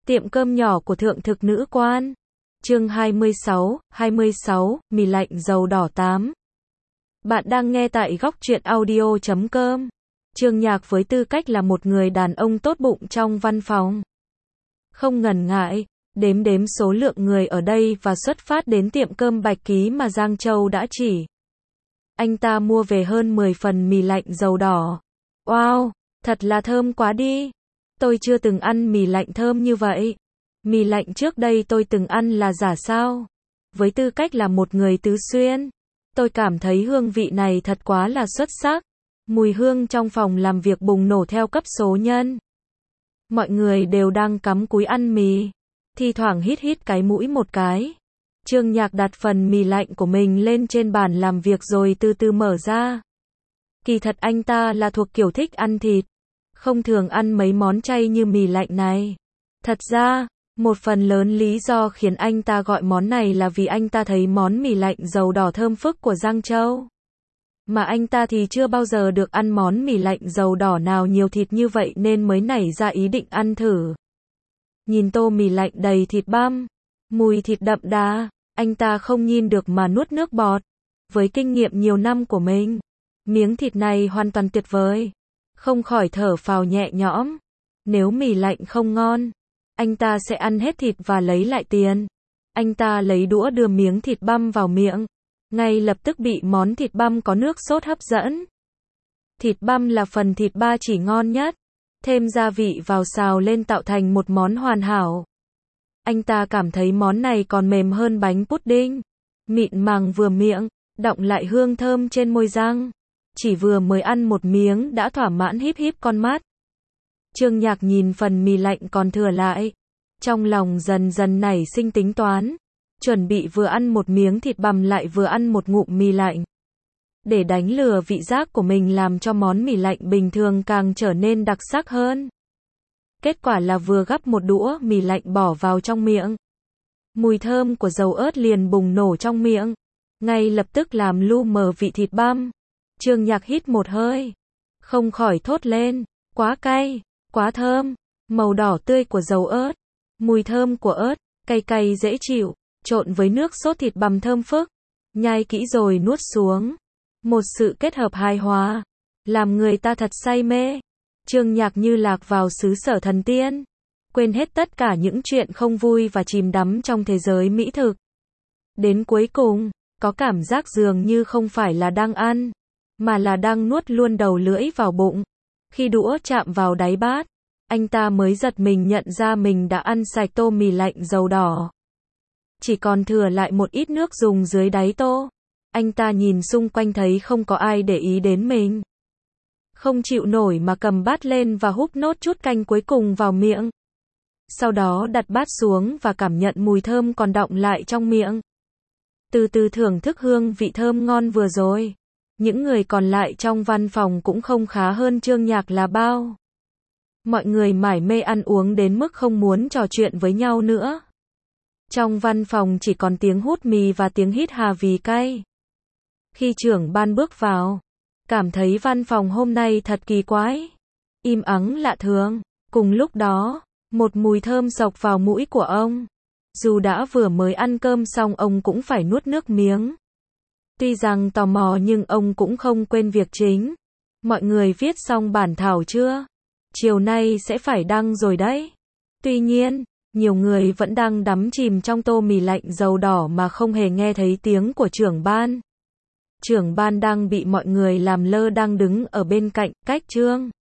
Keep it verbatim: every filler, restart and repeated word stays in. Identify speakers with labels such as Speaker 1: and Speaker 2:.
Speaker 1: Tiệm cơm nhỏ của thượng thực nữ quan. Chương hai mươi sáu, hai mươi sáu, mì lạnh dầu đỏ tám. Bạn đang nghe tại góc truyện audio chấm com. Trương Nhạc với tư cách là một người đàn ông tốt bụng trong văn phòng. Không ngần ngại, đếm đếm số lượng người ở đây và xuất phát đến tiệm cơm Bạch Ký mà Giang Châu đã chỉ. Anh ta mua về hơn mười phần mì lạnh dầu đỏ. Wow, thật là thơm quá đi. Tôi chưa từng ăn mì lạnh thơm như vậy. Mì lạnh trước đây tôi từng ăn là giả sao? Với tư cách là một người tứ xuyên, tôi cảm thấy hương vị này thật quá là xuất sắc. Mùi hương trong phòng làm việc bùng nổ theo cấp số nhân. Mọi người đều đang cắm cúi ăn mì, thi thoảng hít hít cái mũi một cái. Trương Nhạc đặt phần mì lạnh của mình lên trên bàn làm việc rồi từ từ mở ra. Kỳ thật anh ta là thuộc kiểu thích ăn thịt, không thường ăn mấy món chay như mì lạnh này. Thật ra, một phần lớn lý do khiến anh ta gọi món này là vì anh ta thấy món mì lạnh dầu đỏ thơm phức của Giang Châu. Mà anh ta thì chưa bao giờ được ăn món mì lạnh dầu đỏ nào nhiều thịt như vậy nên mới nảy ra ý định ăn thử. Nhìn tô mì lạnh đầy thịt băm, mùi thịt đậm đà, anh ta không nhìn được mà nuốt nước bọt. Với kinh nghiệm nhiều năm của mình, miếng thịt này hoàn toàn tuyệt vời. Không khỏi thở phào nhẹ nhõm. Nếu mì lạnh không ngon, anh ta sẽ ăn hết thịt và lấy lại tiền. Anh ta lấy đũa đưa miếng thịt băm vào miệng, ngay lập tức bị món thịt băm có nước sốt hấp dẫn. Thịt băm là phần thịt ba chỉ ngon nhất, thêm gia vị vào xào lên tạo thành một món hoàn hảo. Anh ta cảm thấy món này còn mềm hơn bánh pudding, mịn màng vừa miệng, đọng lại hương thơm trên môi răng. Chỉ vừa mới ăn một miếng đã thỏa mãn híp híp con mắt. Trương Nhạc nhìn phần mì lạnh còn thừa lại, trong lòng dần dần nảy sinh tính toán, chuẩn bị vừa ăn một miếng thịt bằm lại vừa ăn một ngụm mì lạnh. Để đánh lừa vị giác của mình làm cho món mì lạnh bình thường càng trở nên đặc sắc hơn. Kết quả là vừa gắp một đũa mì lạnh bỏ vào trong miệng, mùi thơm của dầu ớt liền bùng nổ trong miệng, ngay lập tức làm lu mờ vị thịt băm. Trương Nhạc hít một hơi, không khỏi thốt lên, quá cay, quá thơm, màu đỏ tươi của dầu ớt, mùi thơm của ớt, cay cay dễ chịu, trộn với nước sốt thịt bằm thơm phức, nhai kỹ rồi nuốt xuống. Một sự kết hợp hài hòa, làm người ta thật say mê. Trương Nhạc như lạc vào xứ sở thần tiên, quên hết tất cả những chuyện không vui và chìm đắm trong thế giới mỹ thực. Đến cuối cùng, có cảm giác dường như không phải là đang ăn, mà là đang nuốt luôn đầu lưỡi vào bụng. Khi đũa chạm vào đáy bát, anh ta mới giật mình nhận ra mình đã ăn sạch tô mì lạnh dầu đỏ. Chỉ còn thừa lại một ít nước dùng dưới đáy tô. Anh ta nhìn xung quanh thấy không có ai để ý đến mình. Không chịu nổi mà cầm bát lên và húp nốt chút canh cuối cùng vào miệng. Sau đó đặt bát xuống và cảm nhận mùi thơm còn đọng lại trong miệng. Từ từ thưởng thức hương vị thơm ngon vừa rồi. Những người còn lại trong văn phòng cũng không khá hơn Trương Nhạc là bao. Mọi người mải mê ăn uống đến mức không muốn trò chuyện với nhau nữa. Trong văn phòng chỉ còn tiếng hút mì và tiếng hít hà vì cay. Khi trưởng ban bước vào, cảm thấy văn phòng hôm nay thật kỳ quái, im ắng lạ thường. Cùng lúc đó, một mùi thơm xộc vào mũi của ông. Dù đã vừa mới ăn cơm xong ông cũng phải nuốt nước miếng. Tuy rằng tò mò nhưng ông cũng không quên việc chính. Mọi người viết xong bản thảo chưa? Chiều nay sẽ phải đăng rồi đấy. Tuy nhiên, nhiều người vẫn đang đắm chìm trong tô mì lạnh dầu đỏ mà không hề nghe thấy tiếng của trưởng ban. Trưởng ban đang bị mọi người làm lơ đang đứng ở bên cạnh, cách Trương